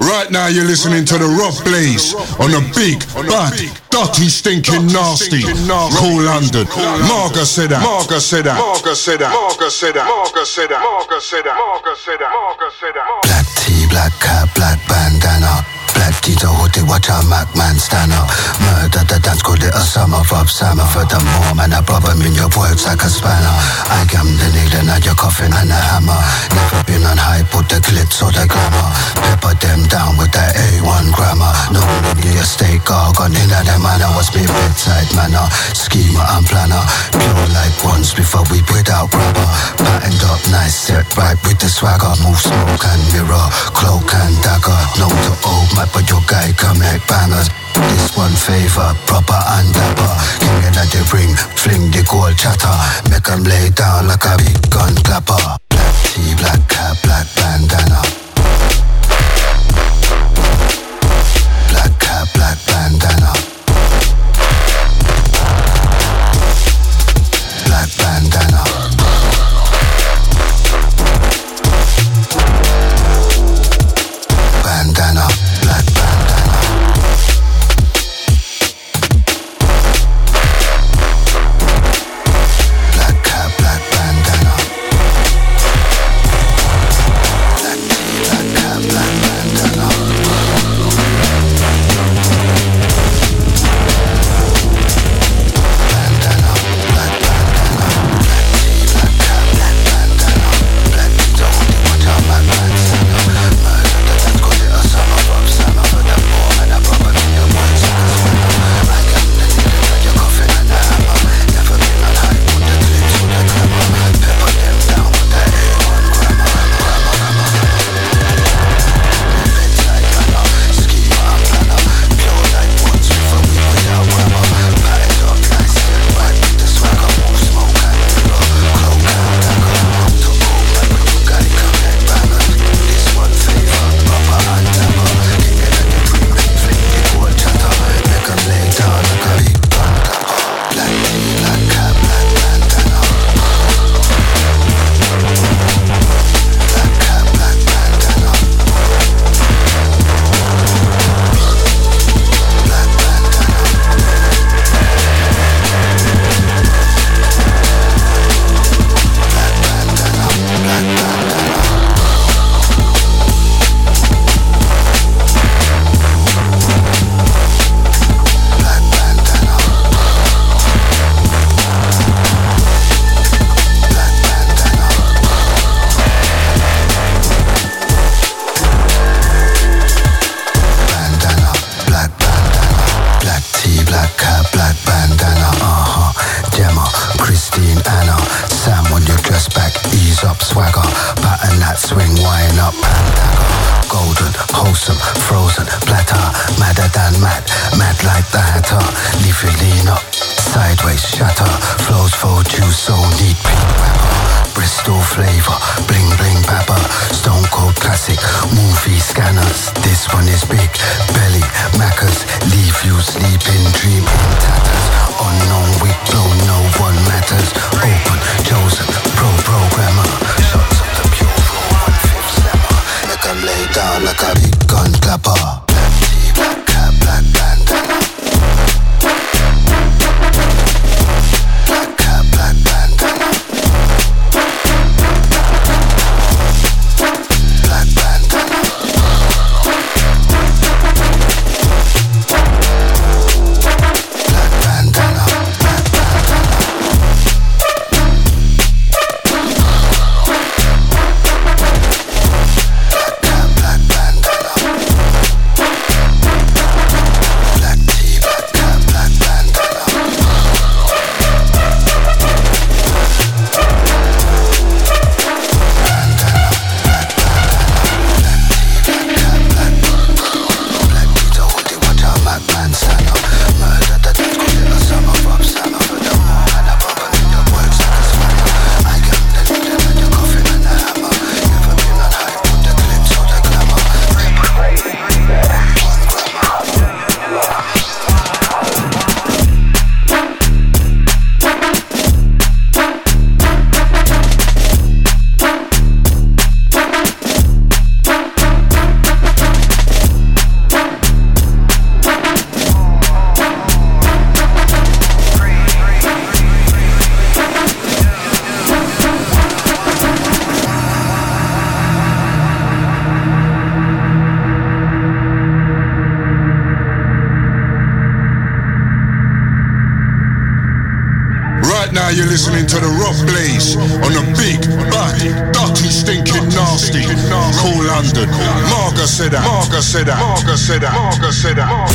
Right now you're listening to the Rob Blaze on the big, bad, dirty, stinking, nasty, cool London. Marga said that. Marga said that. Marga said that. Marga said that. Marga said that. Marga said that. Marga said that. Marga said that. Black tee, black cap, black bandana. Black Tito hoodie, watch a Mac man stand up. Murder the dance, call it a summer. Rob Sammer for the more, man, I problem in your words like a spanner. I am the needle and your coffin and a hammer. Never been on high, put the glitz or the glamour. Pepper them down with that A1 grammar. No nigga, stay gargon in a them manner. Was me bedside manner, schemer and planner. Pure like once before we put out grabber. Patterned up nice, set right with the swagger. Move smoke and mirror, cloak and dagger. No to old my but your guy come like bangers. This one favor, proper and dapper. King in the ring, fling the gold chatter. Make 'em lay down like a big gun clapper. Black tee, black cap, black bandana. Black cap, black bandana. Black bandana. Bandana, black bandana. Black cap, black bandana. Black tee, black cap, black bandana. Bandana, black bandana. Black tee, black cap, black bandana. Black tee, don't watch out, my man stand up. Murder the dance, call it a summer. Rob Sammer for the more, man, I proper in your words like a spanner. I am the needle and your coffin and a hammer. Never been on high, put the glitz or the glamour. Pepper them down with that A1 grammar. Bedside manner, schemer and planner. Pure like once before we put out grammar. Patterned up nice, set right with the swagger. Move smoke and mirror, cloak and dagger. To old man, but you guy come like bangers. This one favor, proper and dapper. King in the ring, fling the gold chatter. Make 'em lay down like a big gun clapper. Black tee, black cap, black bandana. Black cap, black bandana. Black bandana. Black bandana, black bandana. Black bandana. Black bandana. Bandana, black bandana. Black tee, black cap, black bandana. Gemma, Christine, Anna. Sam, when you dress back, ease up, swagger. Pattern that swing, wine up, bandana. Golden, wholesome, frozen, platter. Madder than mad, mad like the hatter. Leave you lean up, sideways, shatter. Flows for juice, so neat, pink rapper. Bristol flavor, bling bling pepper. Stone Cold classic, movie scanners. This one is big, belly, Maccas. Leave you sleeping, dream in tatters. Unknown weak blow, no one matters. Open, chosen, programmer. Shots of the pure raw, 1/5 slammer. Make 'em lay down like a big gun clapper. Black tee, black cap, black bandana. Black cap, black bandana. Black bandana. Black bandana, black bandana. Black cap, black bandana. listening to the Rock Blaze on the big, bad, dirty, stinking, nasty. Cool London. Marga said that. Marga said that. Marga said that. Marga said that.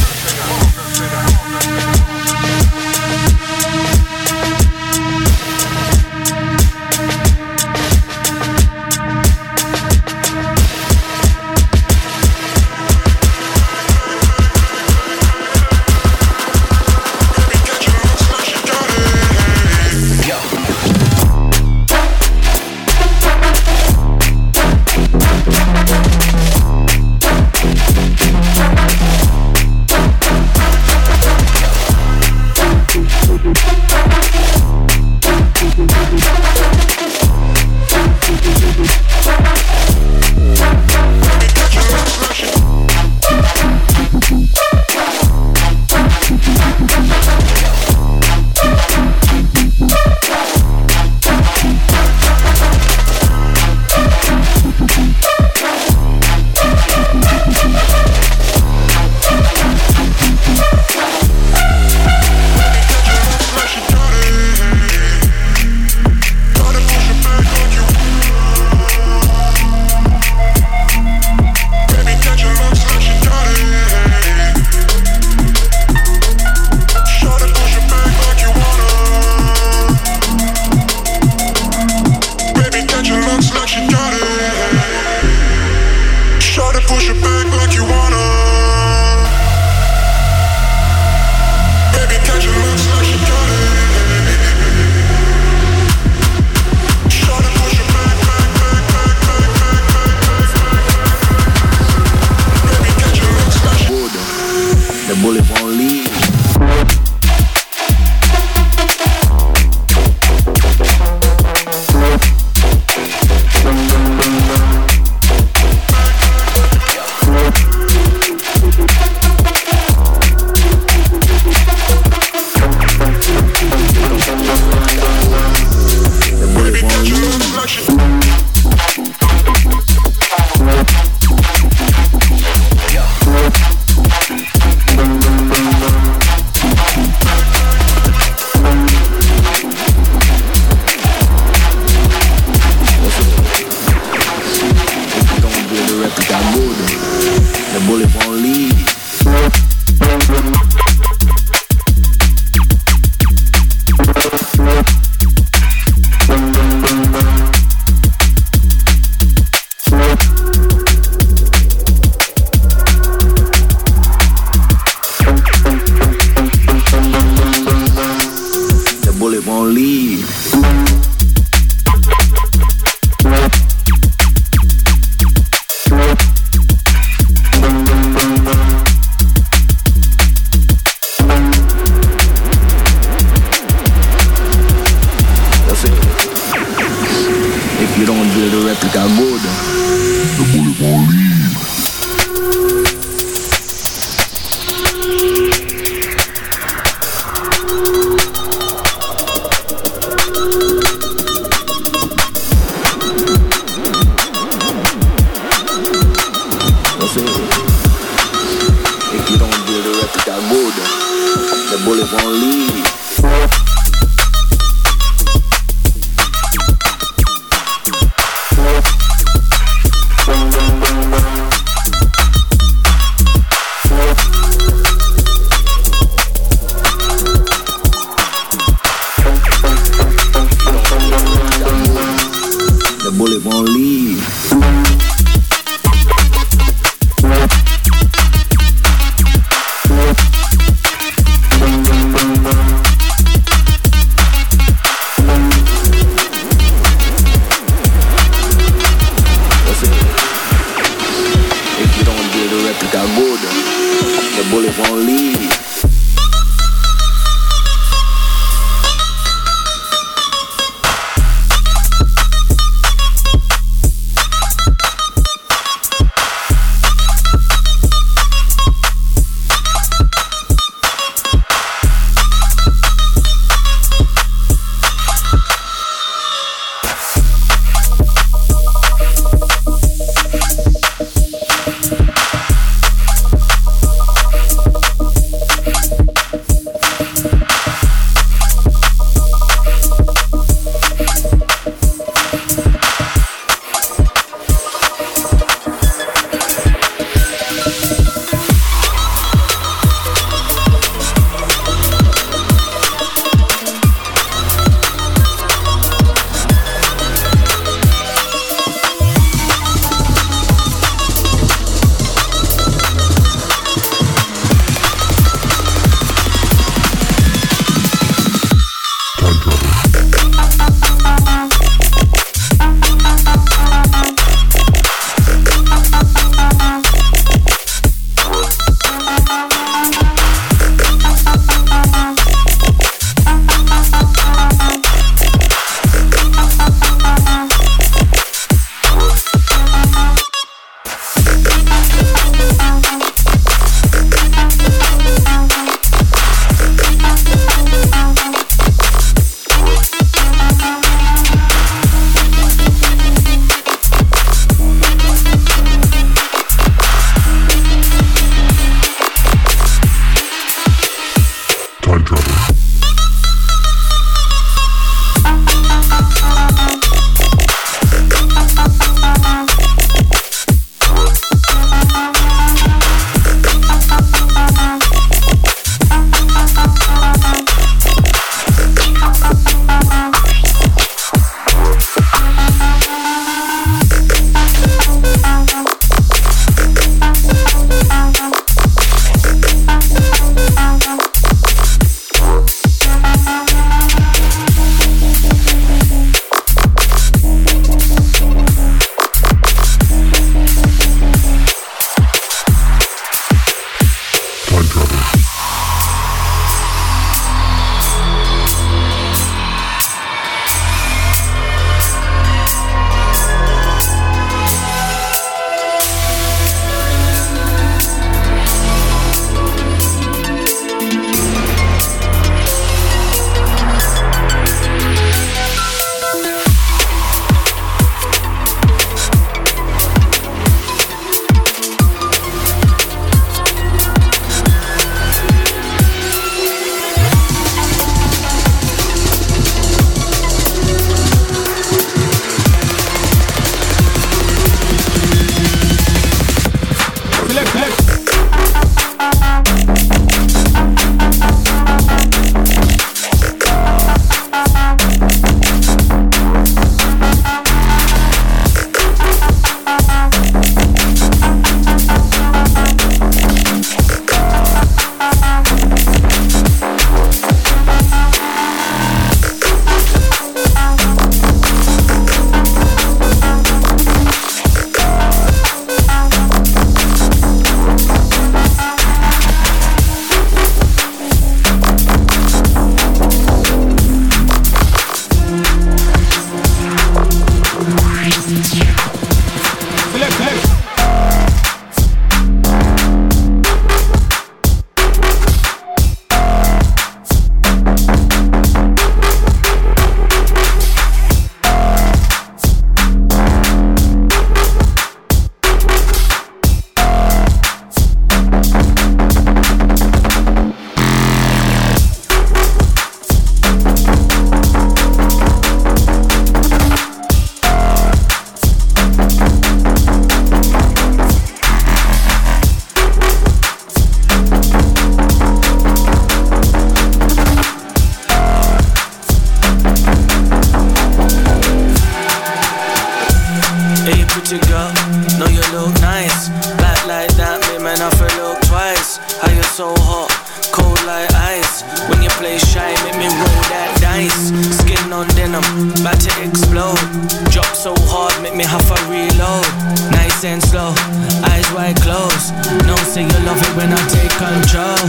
man, I feel look twice. How you so hot, cold like ice. When you play shy, make me roll that dice. Skin on denim, about to explode. Drop so hard, make me have to reload. Nice and slow, eyes wide closed. No, say you love it when I take control.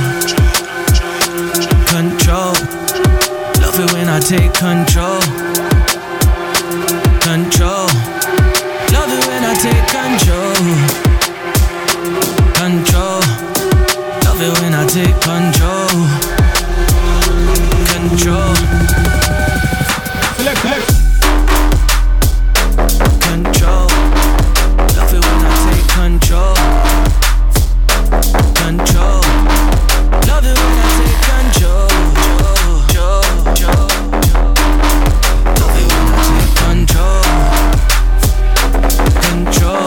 Control, love it when I take control. Control, love it when I take control. Control, love it when I take control. Control. Control, love it when I take control. Control, love it when I take control. Love it when I take control. Control,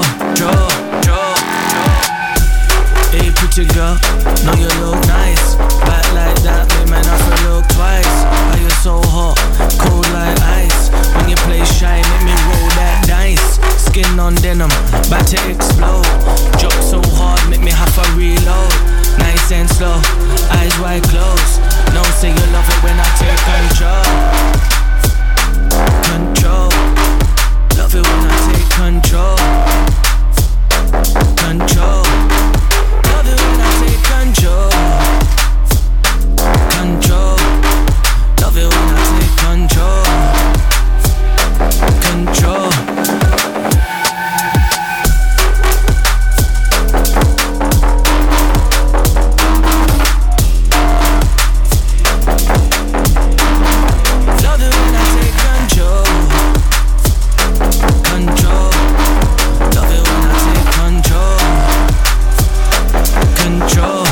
Hey, pretty girl, know you look nice. Back like that, man, I feel look twice. How you so hot, cold like ice. When you play shy, make me roll that dice. Skin on denim, about to explode. Drop so hard, make me have to reload. Nice and slow, eyes wide closed. No, say you love it when I take control. Control, love it when I take control. Control, love it when I take control. Control, love it when I take control. Control. Love it when I take control. Control, love it when I take control. Control.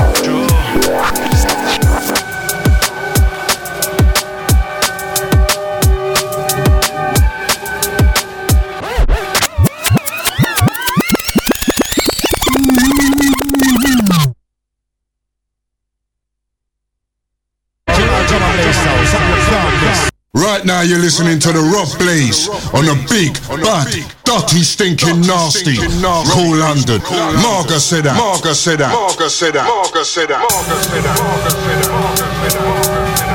Right now you're listening to the Rob Blaze on the big, bad, dirty, stinking, nasty. Cool London. Marga said that. Marga said that. Marga said that. Marga said that. Marga said that. Marga said that. Marga said that.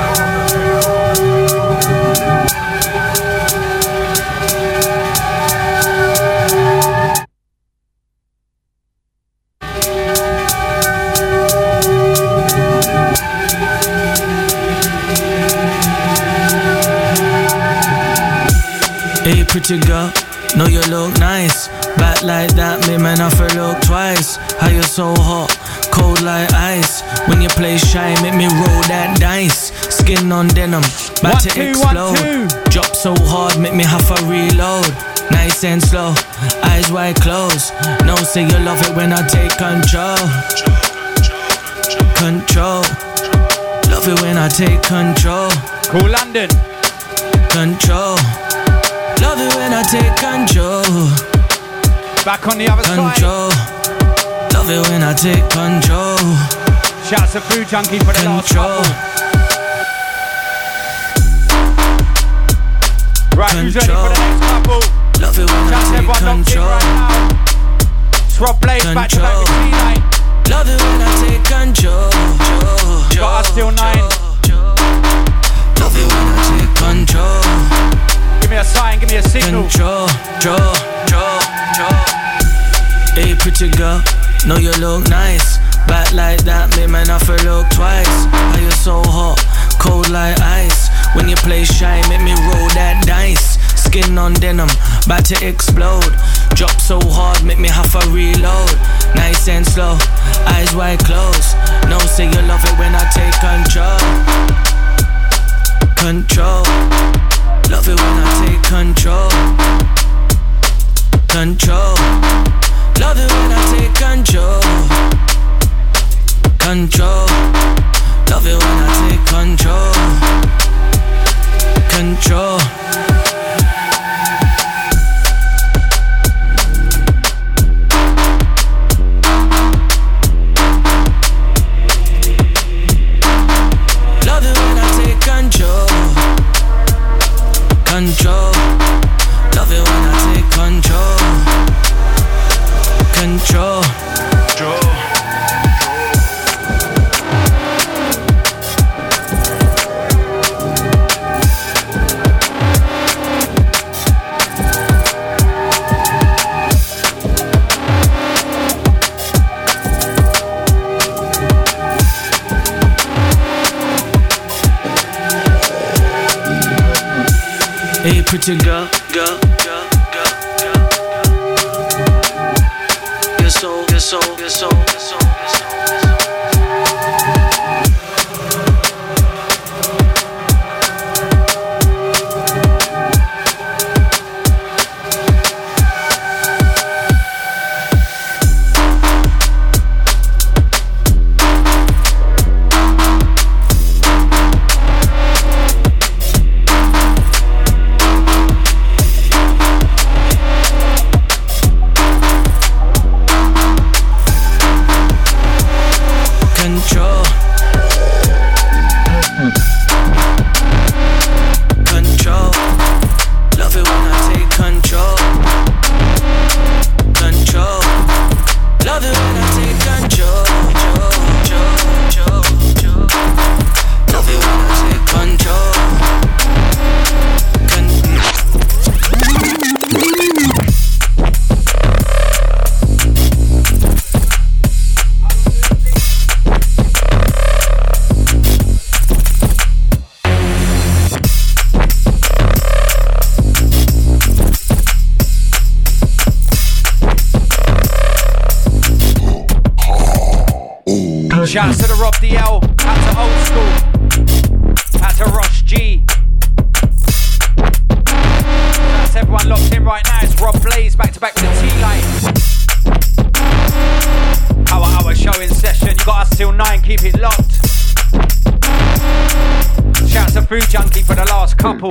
Hey, pretty girl, know you look nice. Back like that, me man, I feel look twice. How you so hot, cold like ice. When you play shy, make me roll that dice. Skin on denim, about to explode. Drop so hard, make me have to reload. Nice and slow, eyes wide closed. No, say you love it when I take control. Control, love it when I take control. Cool London. Control, love it when I take control. Back on the other control. Side. Love it when I take control. Shouts to Food Junkie for the control. Last couple. Right, control. Who's ready for the next couple? Love it when Shouts I take control. Right now. It's Rob Blaze back to back with T-Line. Love it when I take control. Got us till 9. Love it when I take control. Give me a sign, give me a signal. Control. Hey, pretty girl, know you look nice. Back like that, me man, I feel look twice. How you so hot, cold like ice. When you play shy, make me roll that dice. Skin on denim, about to explode. Drop so hard, make me have to reload. Nice and slow, eyes wide closed. No, say you love it when I take control. Control, love it when I take control. Control, love it when I take control. Control, love it when I take control. Control. Love it when I take control. Control, love it when I take control. Control. pretty girl, girl, girl, girl, girl, girl. You're so, you're so, you're so, you're so, you're so. Shouts to the Rob DL, out to Old School, out to Ross G. Shouts to everyone locked in right now. It's Rob Blaze back to back with the T-Light. Hour show in session. You got us till 9, keep it locked. Shouts to Food Junkie for the last couple.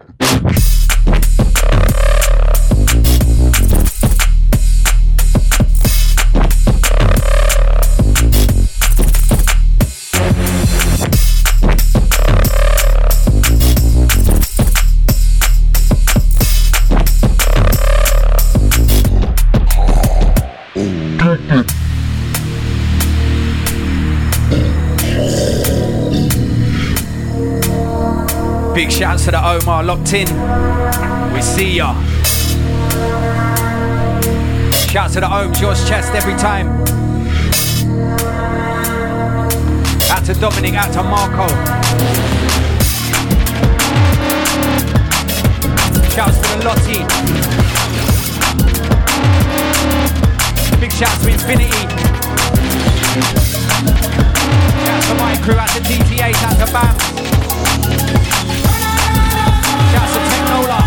Big shouts to the Omar locked in. We see ya. Shouts to the Ohms, yours chest every time. Out to Dominic, out to Marco. Shouts to the Lottie. Big shouts to Infinity. Shouts to my crew, out to DT8, out to BAM. Shouts to Technola.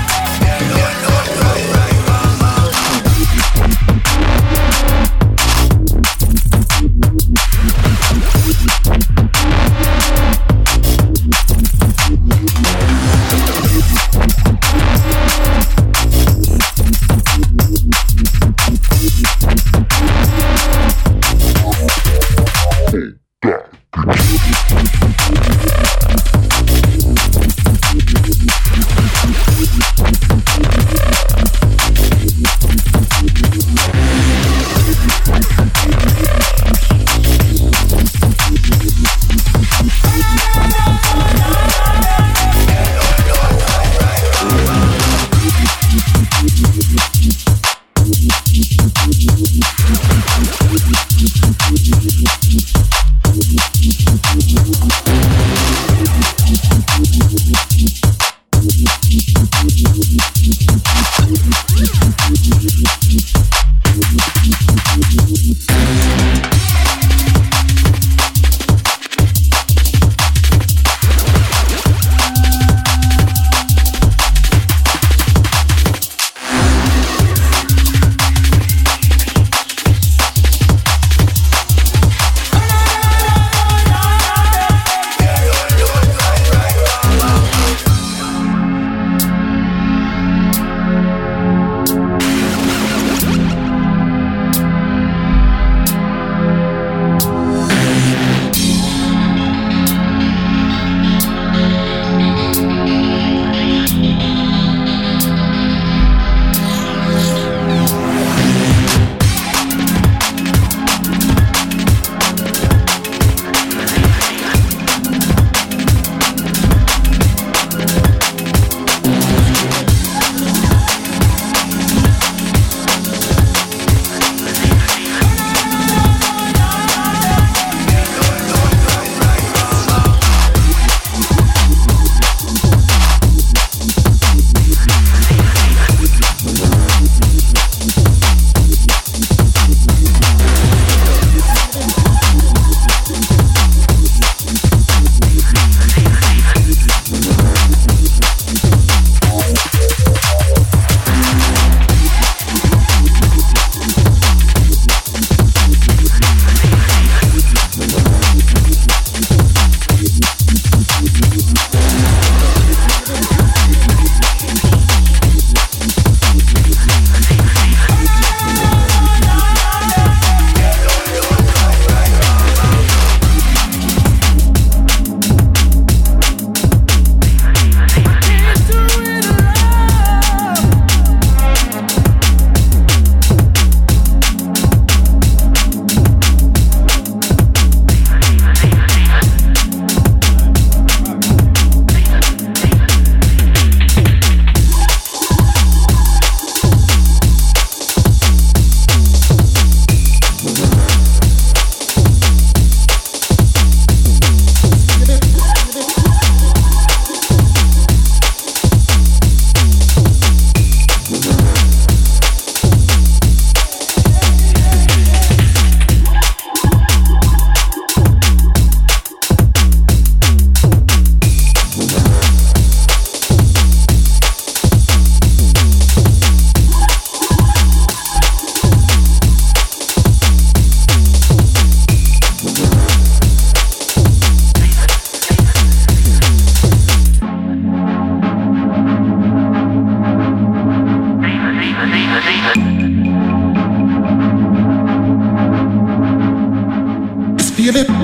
feel it.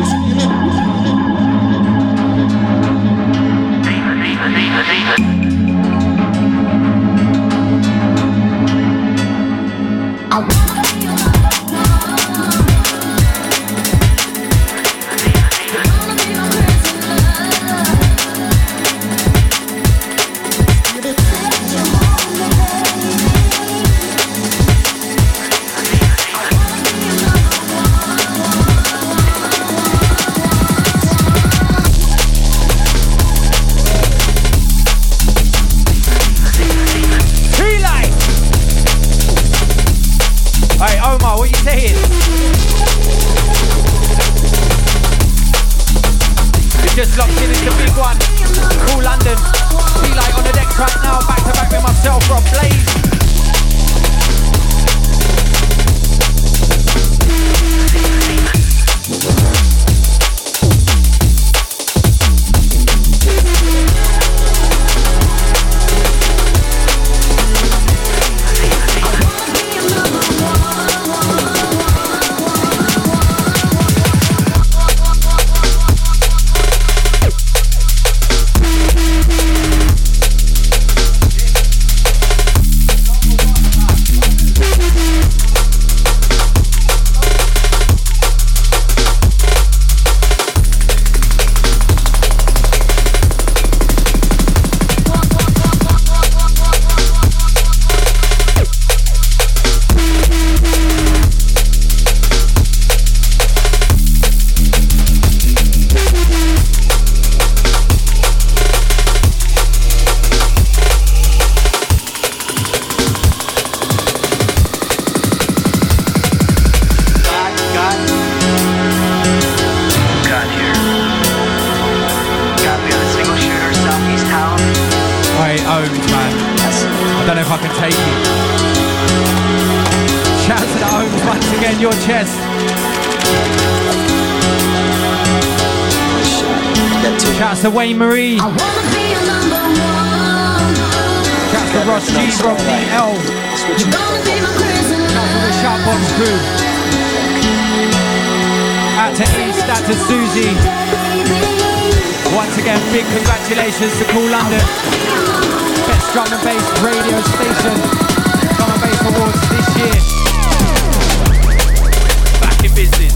Wayne Marie. Shouts to Ross G from the L. Shouts to the Sharpbox crew. Out to East, out to Susie. Once again, big congratulations to Cool London. Best drum and bass radio station. Drum and bass awards this year. Back in business.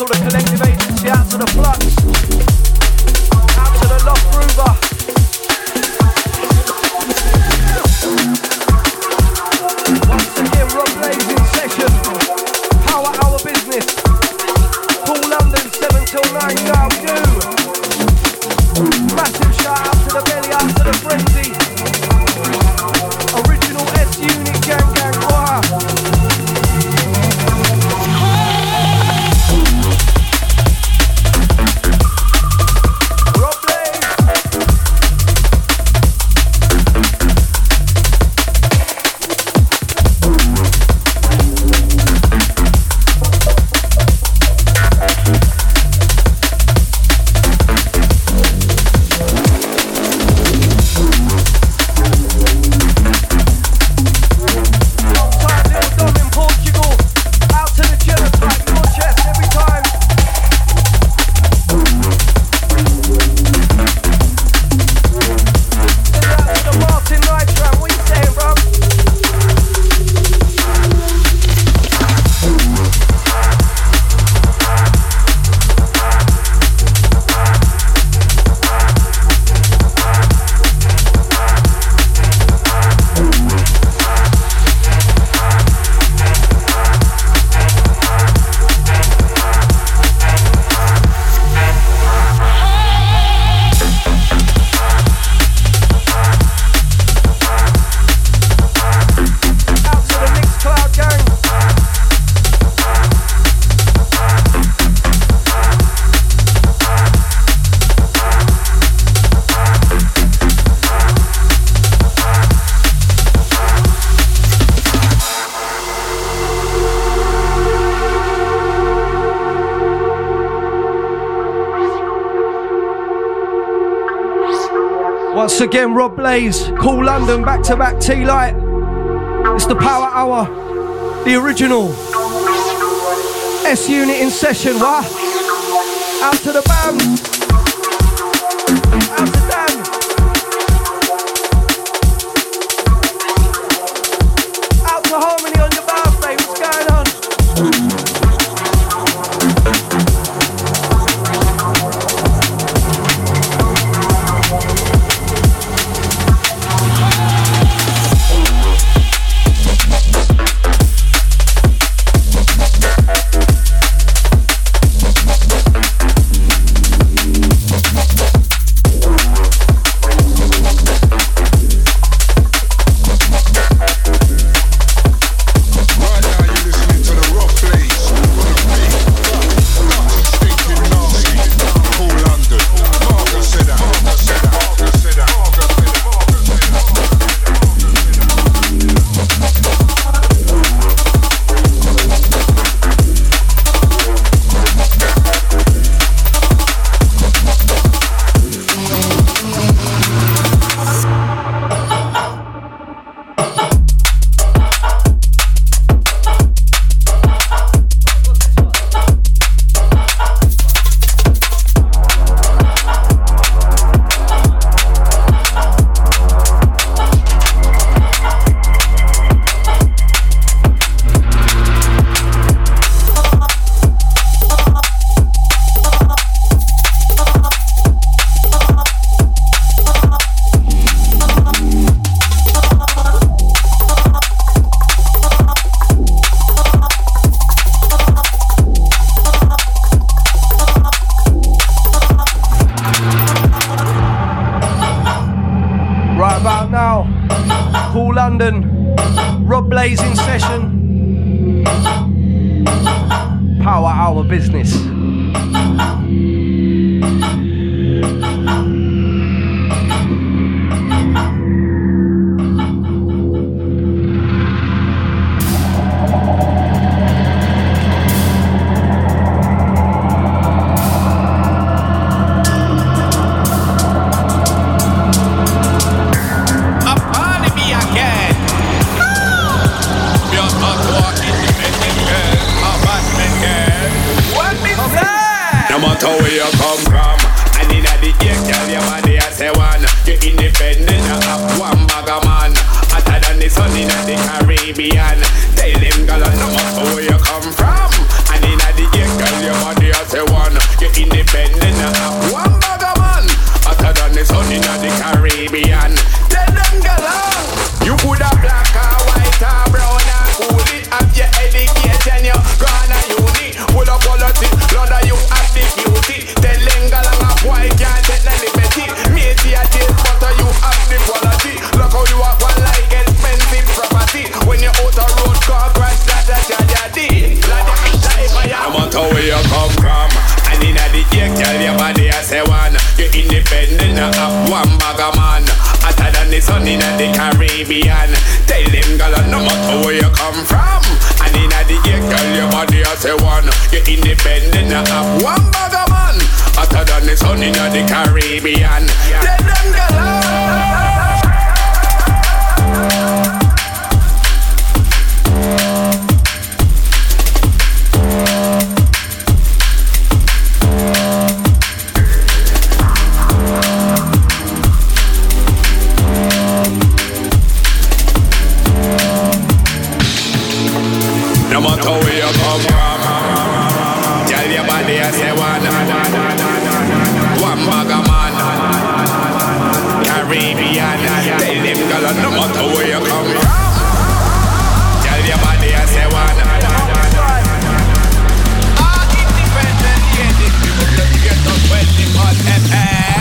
to the Collective Agency, out to the Flux, out to the Lost Groover. Once again, Rob Blaze in session. Power Hour Business. Cool London, 7 till 9, you know how we do. Massive shout out to the Belly, out to the Frenzy. Original S-Unit Gang Choir. Once again, Rob Blaze, Cool London, back-to-back T-Light. It's the Power Hour, the original. S-Unit in session, what? Out to the band. Out to Dan. Out to Harmony on your birthday, what's going on? Blazing session. Power Hour Business. Caribbean. Tell them, girl, no matter where you come from. And in the gate, girl, your body I say one. Get independent, I have one bag of man. Hotter than the sun in the Caribbean. Tell them girl. No matter where you come from, tell your body I say one bag of man, Caribbean. Tell them girl no matter where you come from, tell your body I say one. Independent, yeah, this people just get us 20 FM.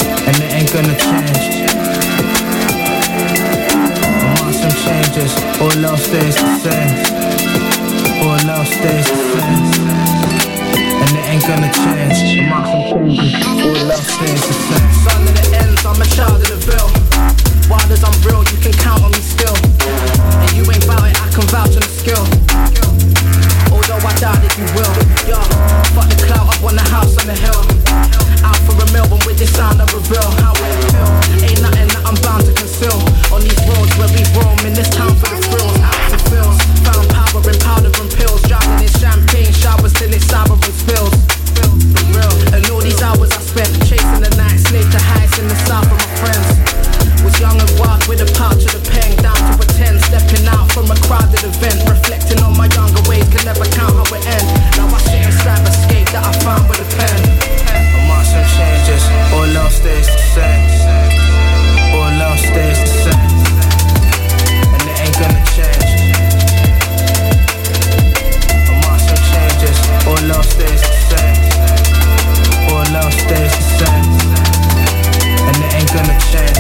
All all else stays the same. All else stays the same. And it ain't gonna change. The marks and changes, all else stays the same. Son of the ends, I'm a child of the bill. Wild as I'm real, you can count on me still. And you ain't bout it, I can vouch on the skill. Although I doubt that you will. Yo, fuck the clout, I want a house on the hill. Out for a meal, but with this sound I reveal how it feel. Ain't nothing that I'm bound to conceal. On these roads where we roam, in this town for the thrills. Out for feels, found power in powder and pills. Drowning in champagne showers till it's sour and spills. For real. And all these hours I spent chasing the night, slave to heights in the south of my friends. Was young and wild with a pouch of the pen, down to pretend, stepping out from a crowded event, reflecting on my younger ways, can never count how it ends. Now I sit inside escape that I found with a pen. A march and changes, all else stays the same. All else stays the same. And it ain't gonna change. A march and changes, all else stays the same. All else stays the same. And it ain't gonna change.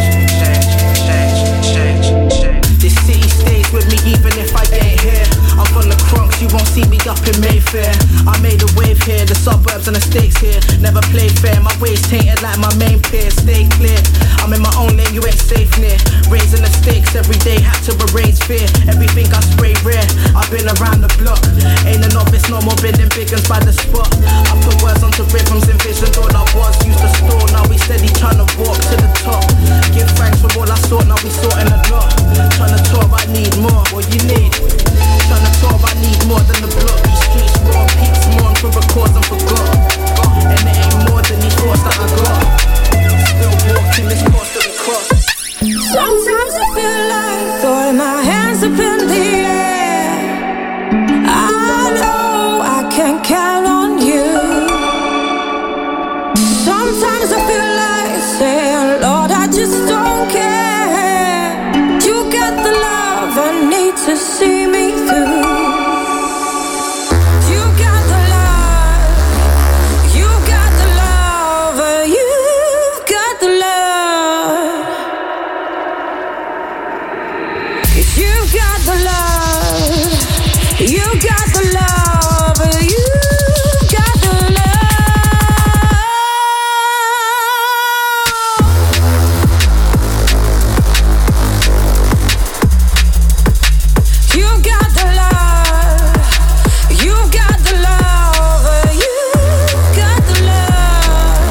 This city stays with me even if I ain't here. I'm from the Bronx, you won't see me up in Mayfair. I made a wave here, the suburbs and the stakes here. Never played fair, my ways tainted like my main peers. Stay clear, I'm in my own lane, you ain't safe near. Raising the stakes every day, had to erase fear. Everything I spray rare, I've been around the block. Ain't a novice, no more bidding biggins by the spot. I put words onto rhythms, envisioned all I was. Used to store, now we steady trying to walk to the top. Give thanks for all I sought, now we sorting a lot. Trying to talk, I need more, what you need? Trying to talk, I need more than the block. These streets raw, peaks mourn for records and forgot. And it ain't more than these thoughts that I got. Still walking this course that we cross. Sometimes I feel like throwing my hands up in the air. I know I can count on you. Sometimes I feel like saying, Lord, I just don't care. You got the love I need to see me through. You got the love, you got the love, you've got the love. You got the love, you got the love, you got the love. You got the love, you got the love, you got the love.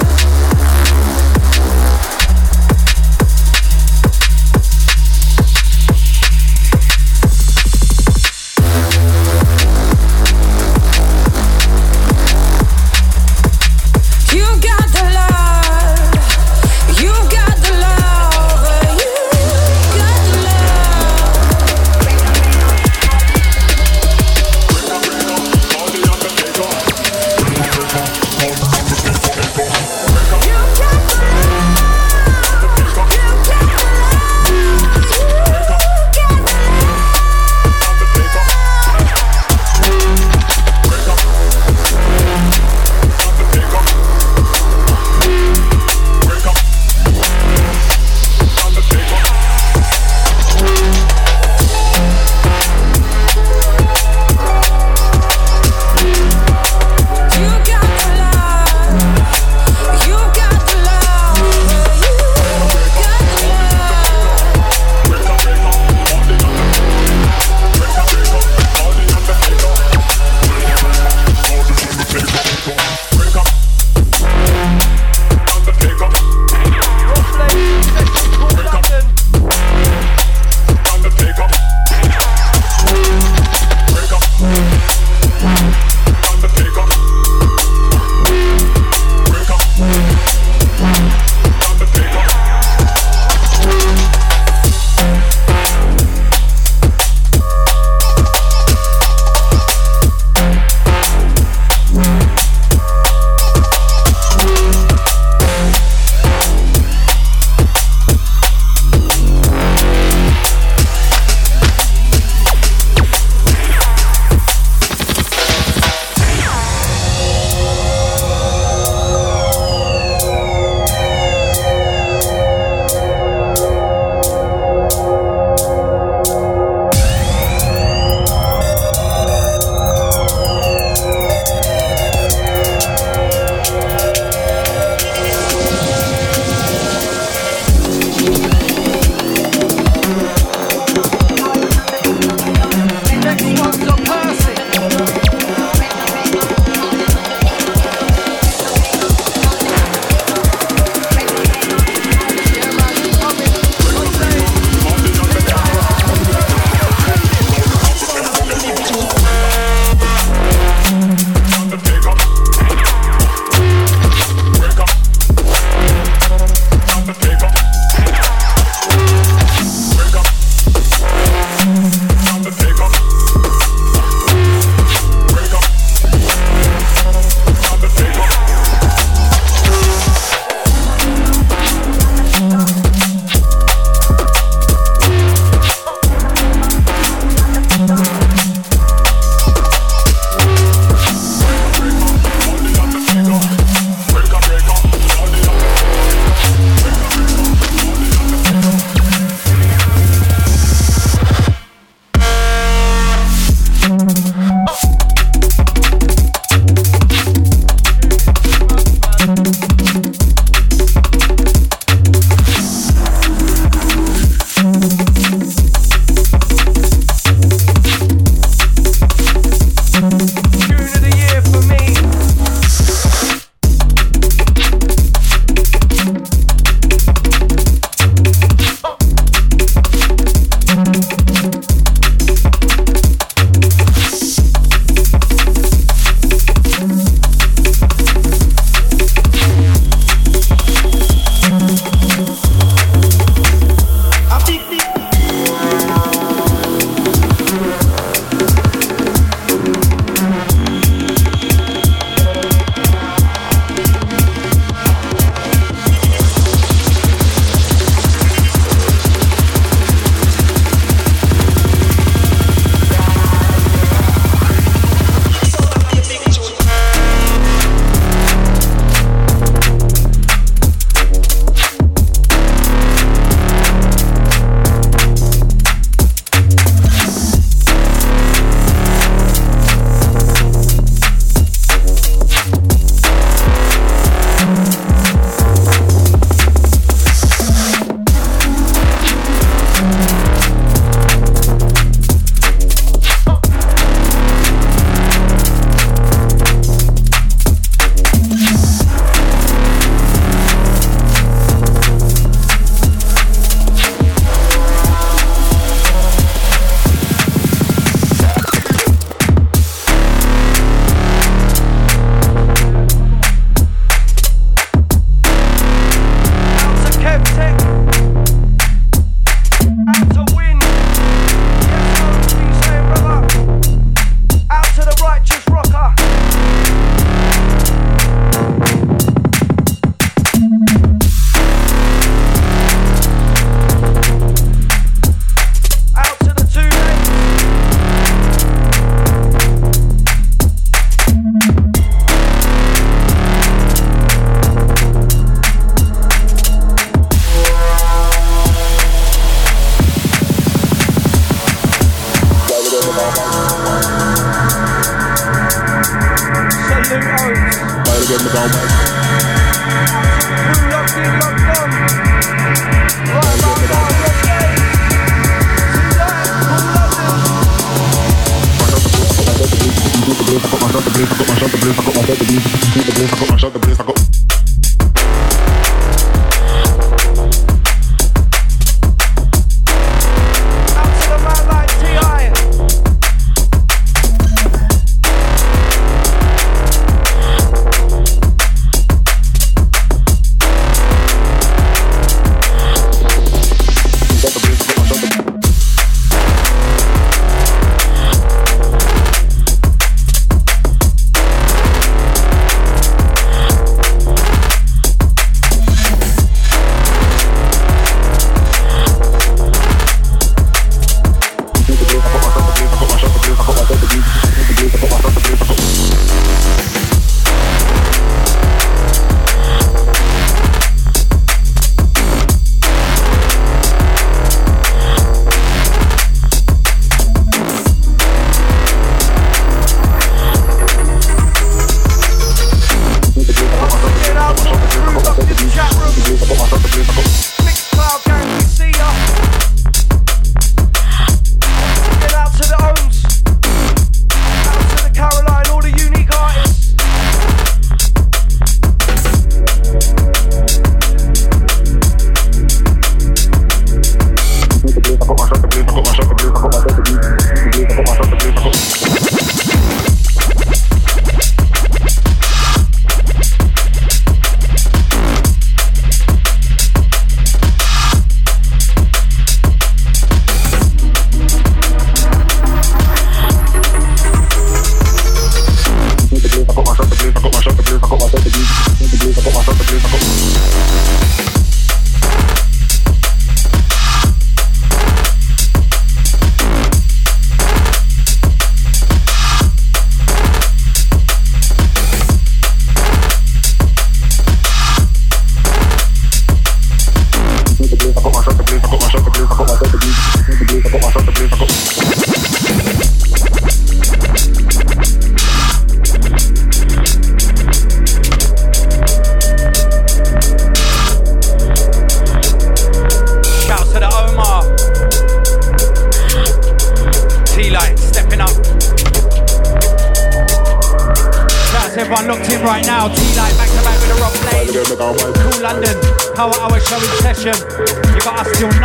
Everyone locked in right now. T-Light back to back with a rock play. Cool London, Power Hour show in session. You got us till 9.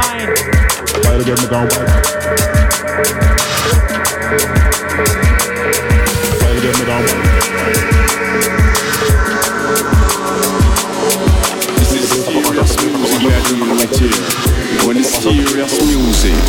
When it's serious music.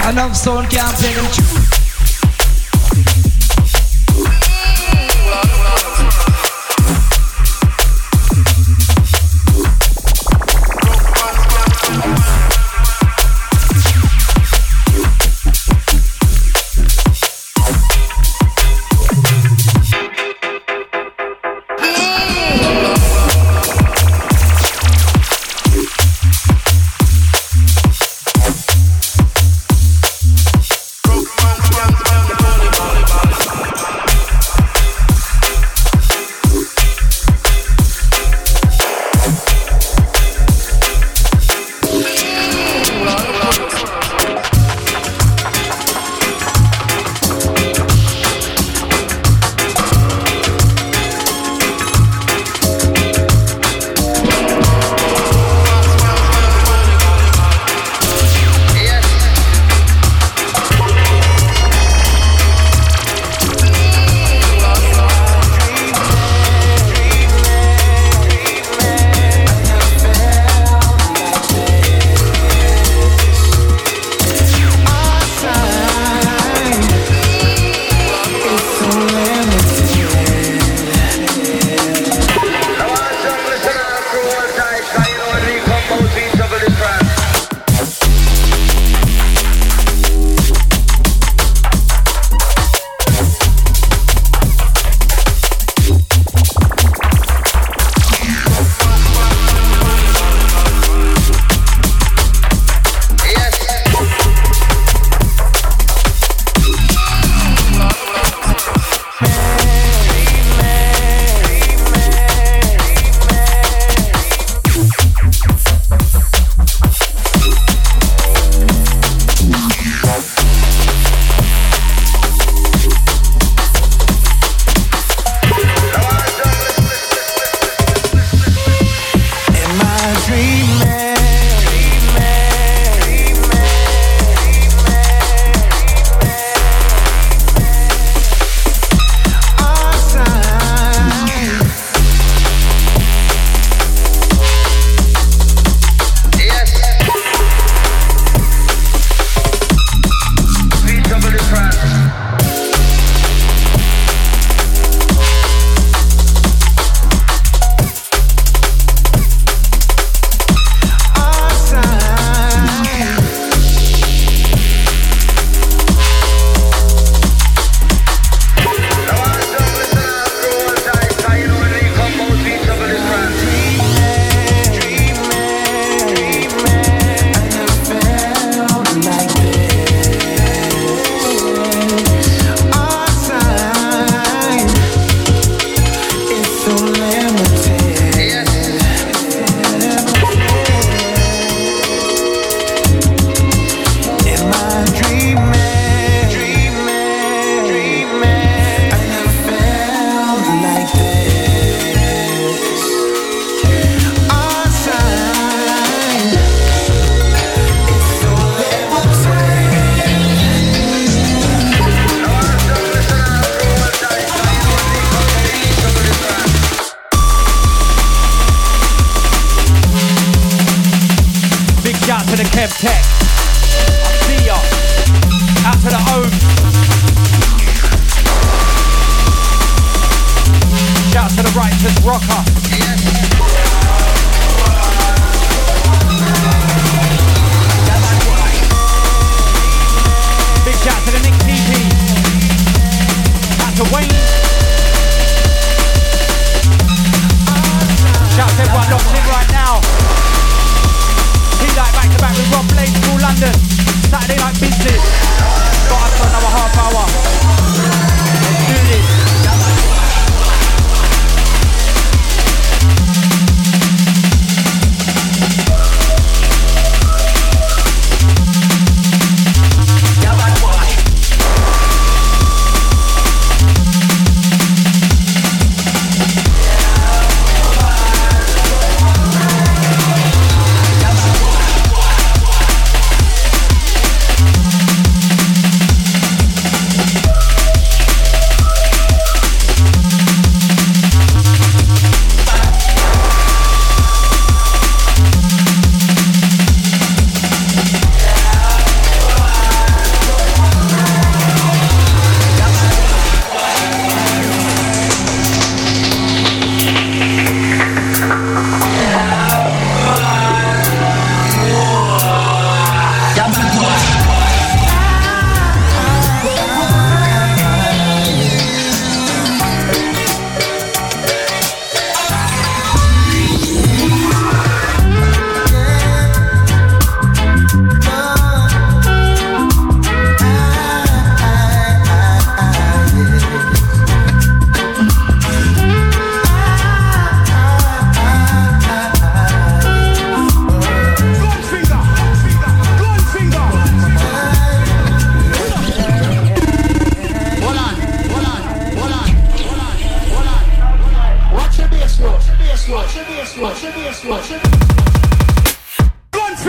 Enough sound can't play them tune.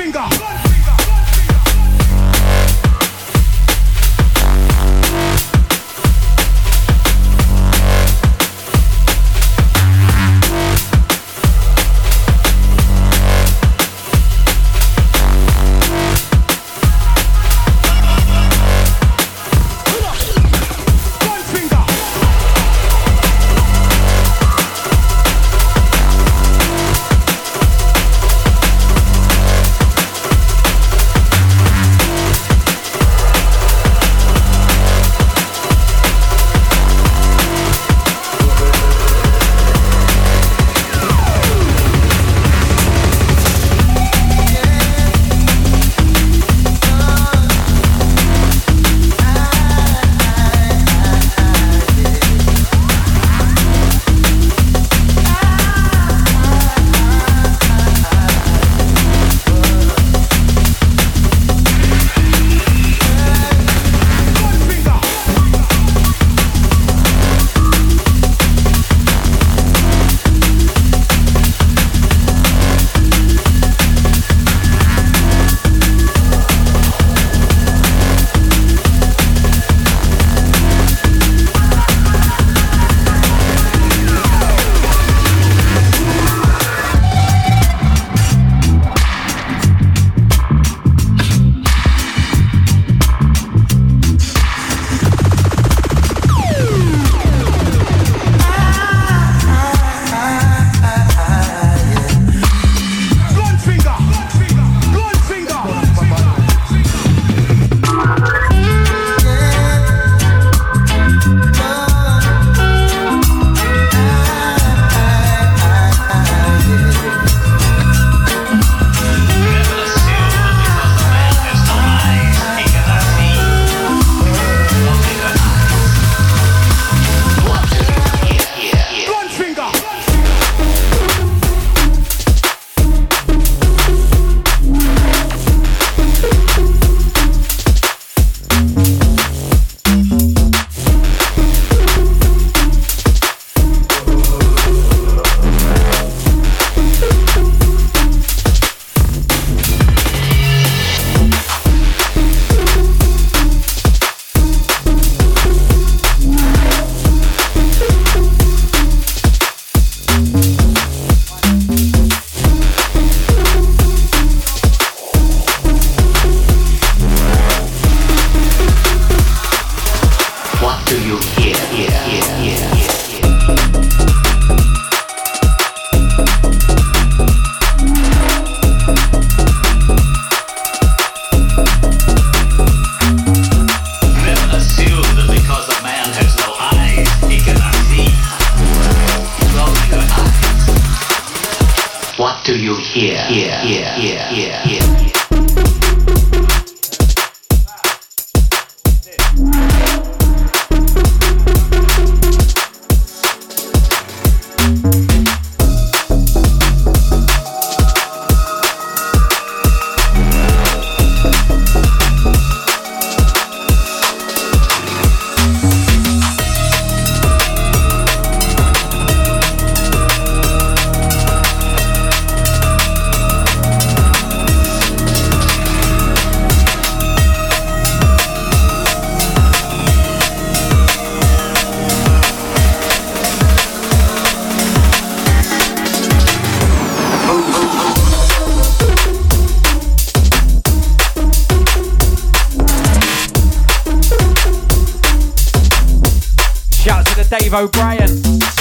Dave O'Brien.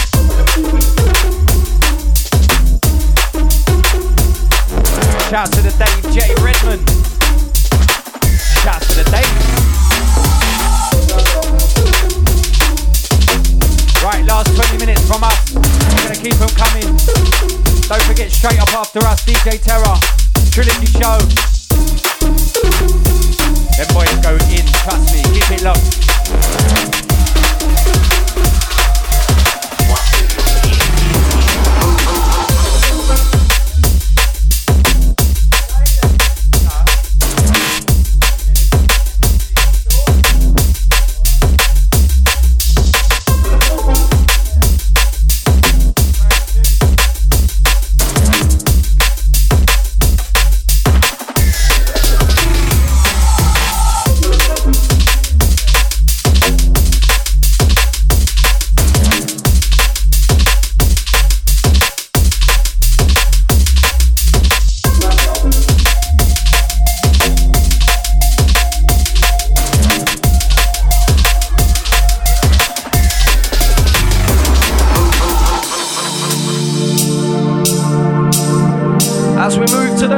Shout to the Dave J. Redmond. Shout to the Dave. Right, last 20 minutes from us. We're going to keep them coming. Don't forget, straight up after us, DJ Terror. Trilogy Show. Them boys go in, trust me, keep it locked.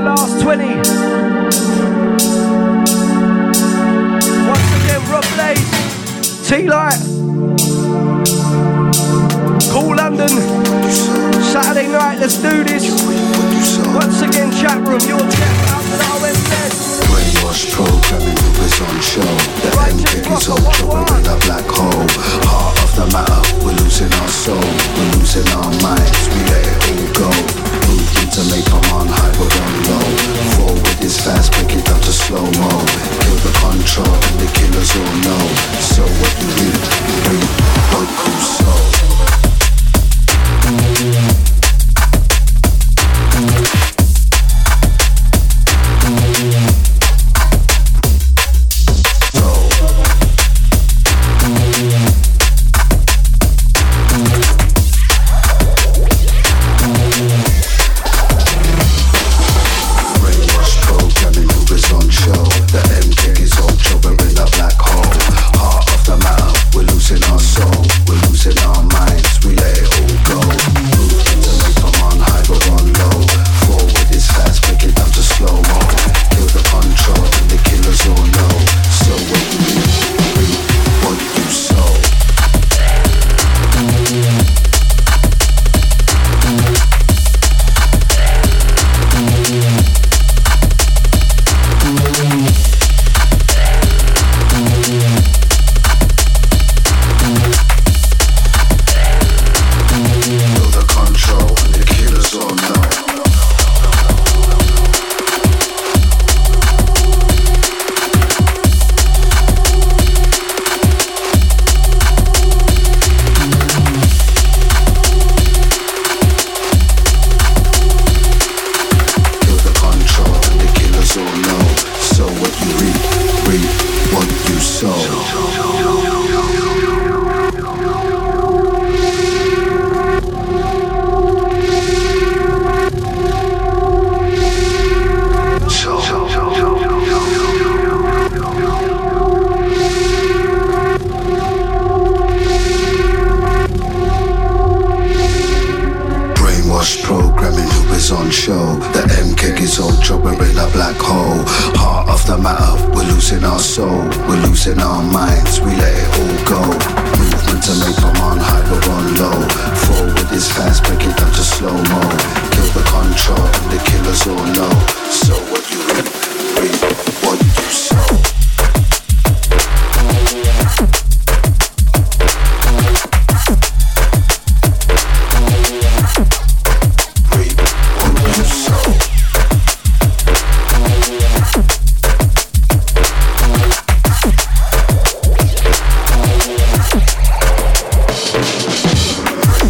last 20. Once again, Rob Blaze, T-Light, Cool London, Saturday night, let's do this. Once again, chat room, your chat out to the OSS. Brainwash programming is on show. The M-Kick is on trouble in a black hole. Heart of the matter, we're losing our soul. We're losing our minds, we let it all go. Moving to make our man high, but on low. Forward is fast, break it down to slow-mo. Kill the control and the killers all know. So what you read, what you sow.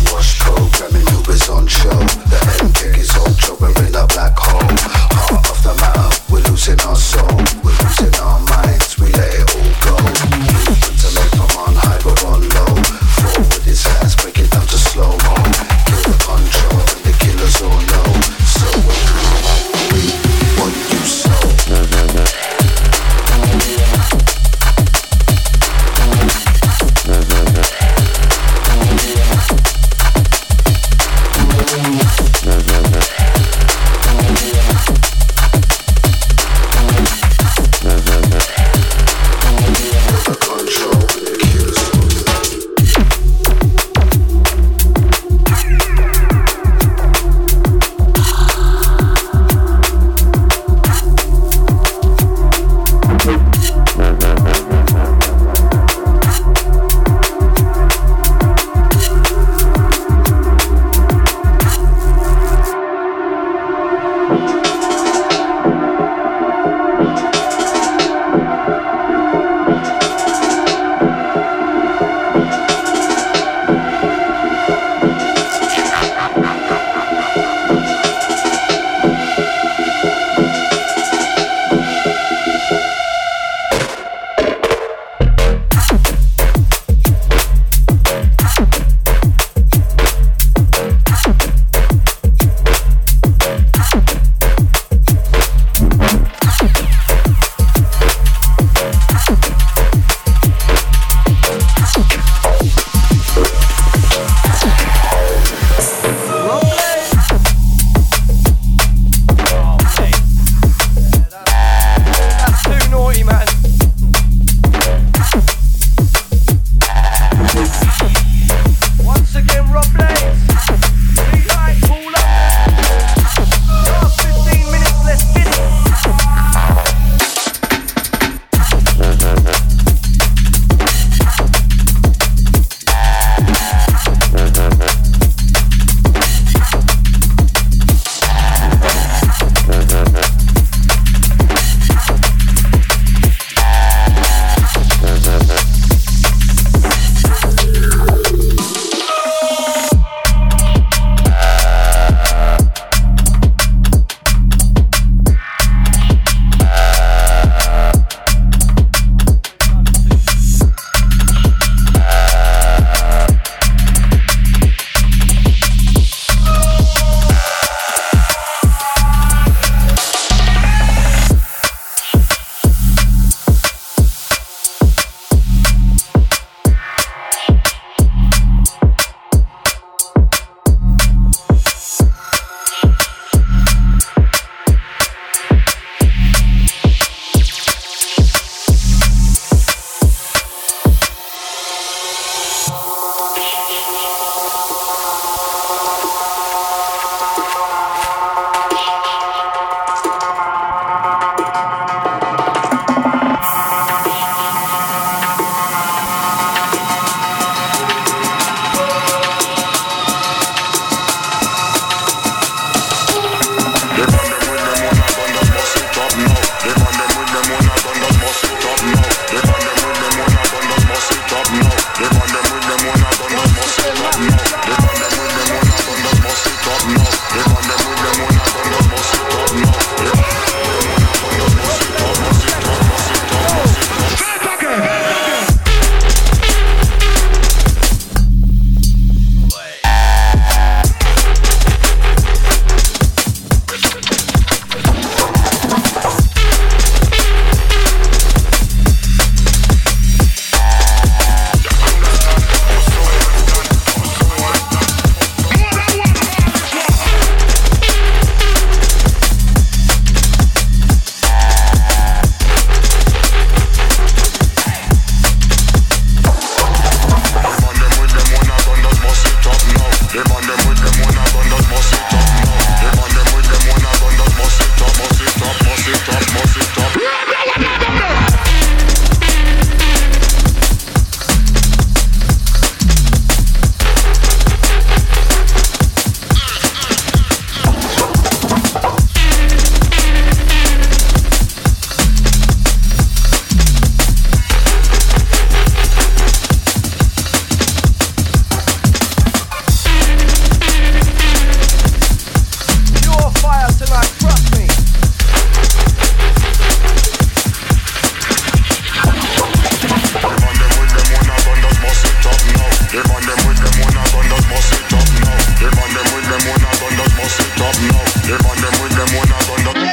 Show. The M-Kick is ultra, we're in a black hole. Heart of the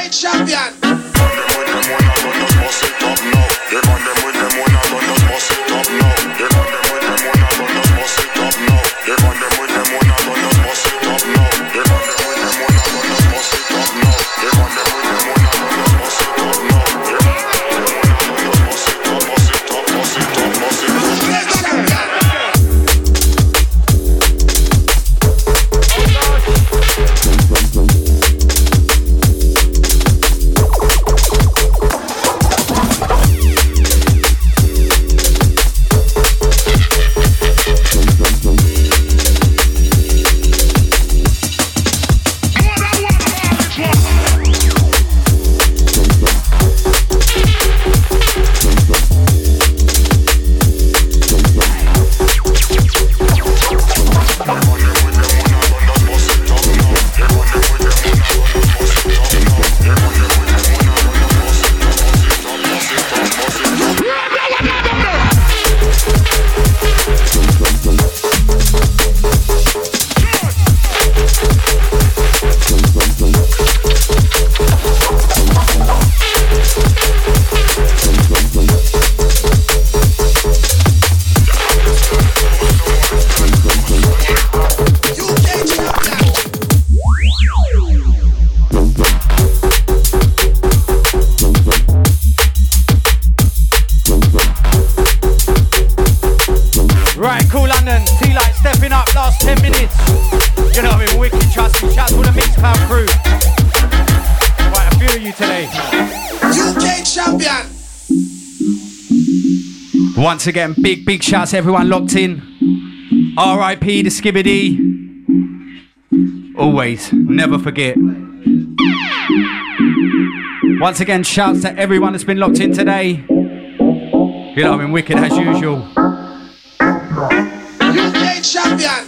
champion. Once again, big shouts to everyone locked in. R.I.P. to Skibbity. Always, never forget. Once again, shouts to everyone that's been locked in today. You know, wicked as usual. UK champion.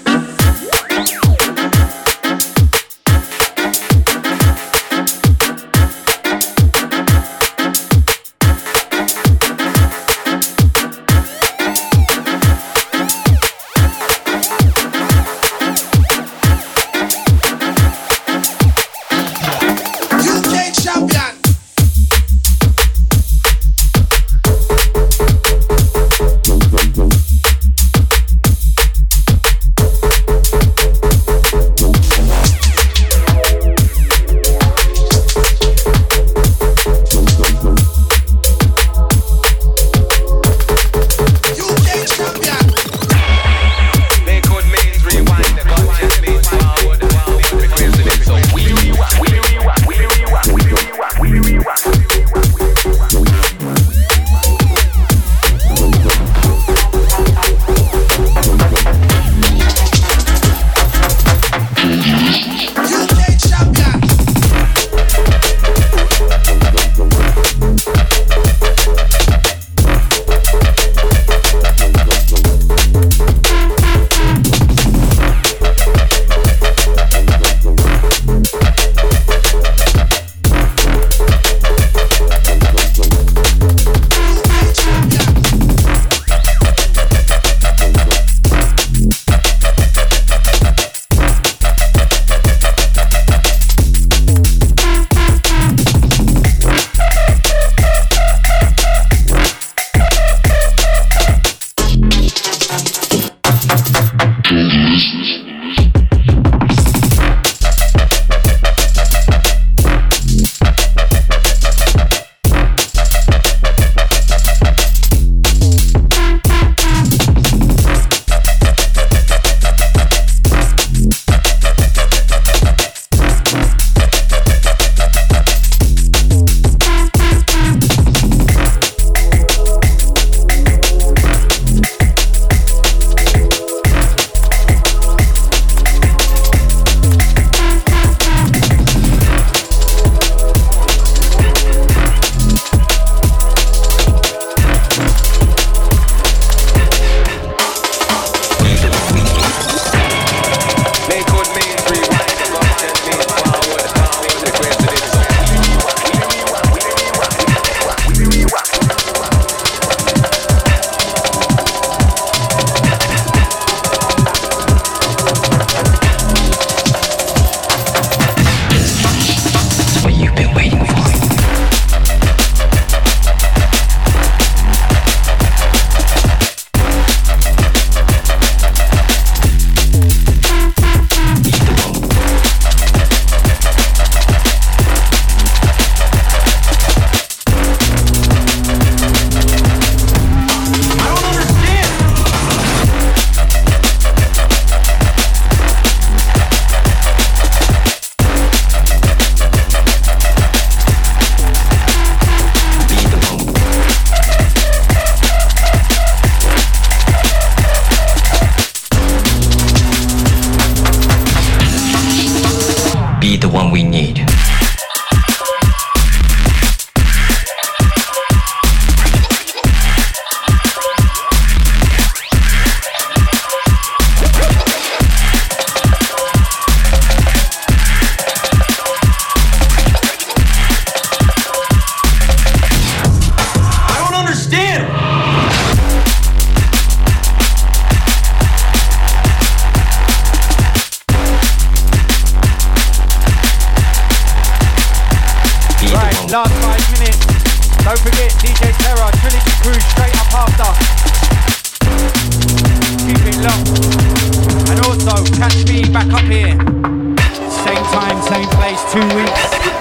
the one we need. Last 5 minutes. Don't forget DJ Terror, Trinity Crew straight up after. Keep it locked. And also catch me back up here. Same time, same place, 2 weeks.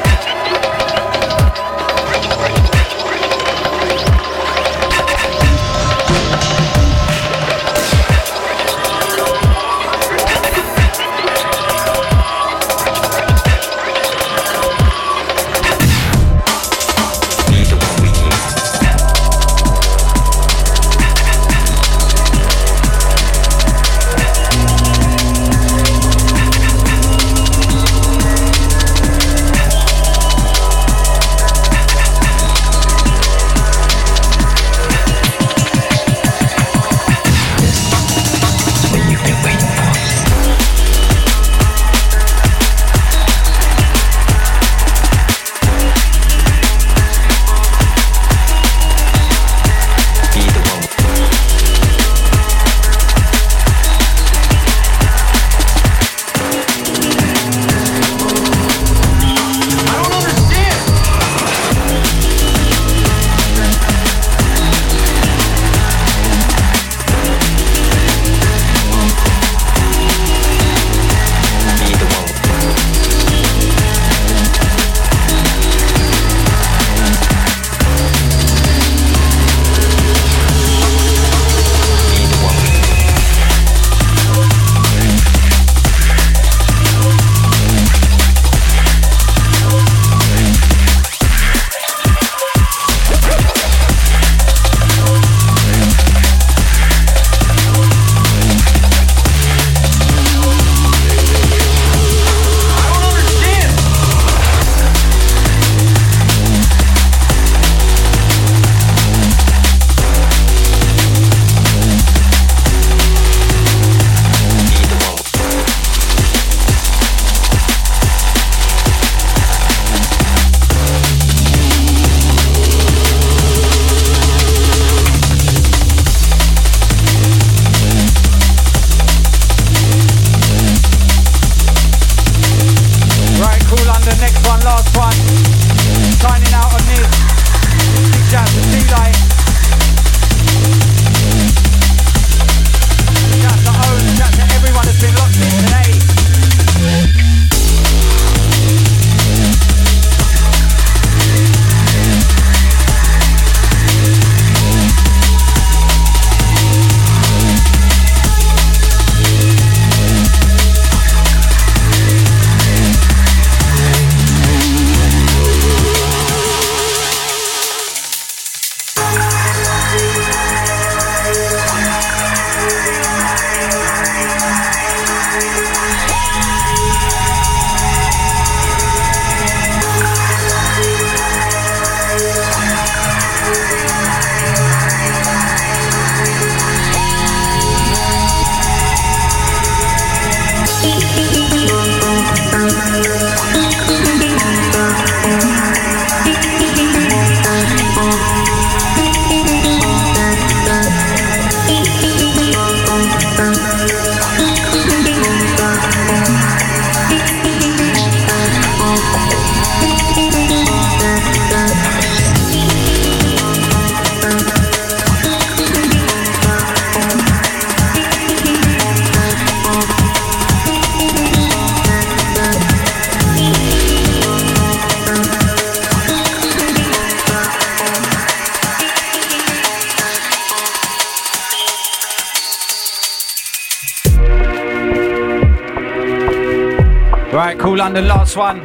Right, Cool London, last one.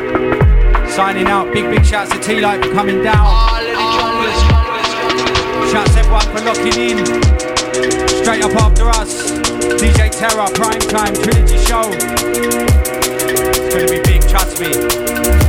Signing out. Big shouts to T-Light for coming down. Shouts everyone for locking in. Straight up after us, DJ Terror, Prime Time, Trinity Show. It's gonna be big. trust me.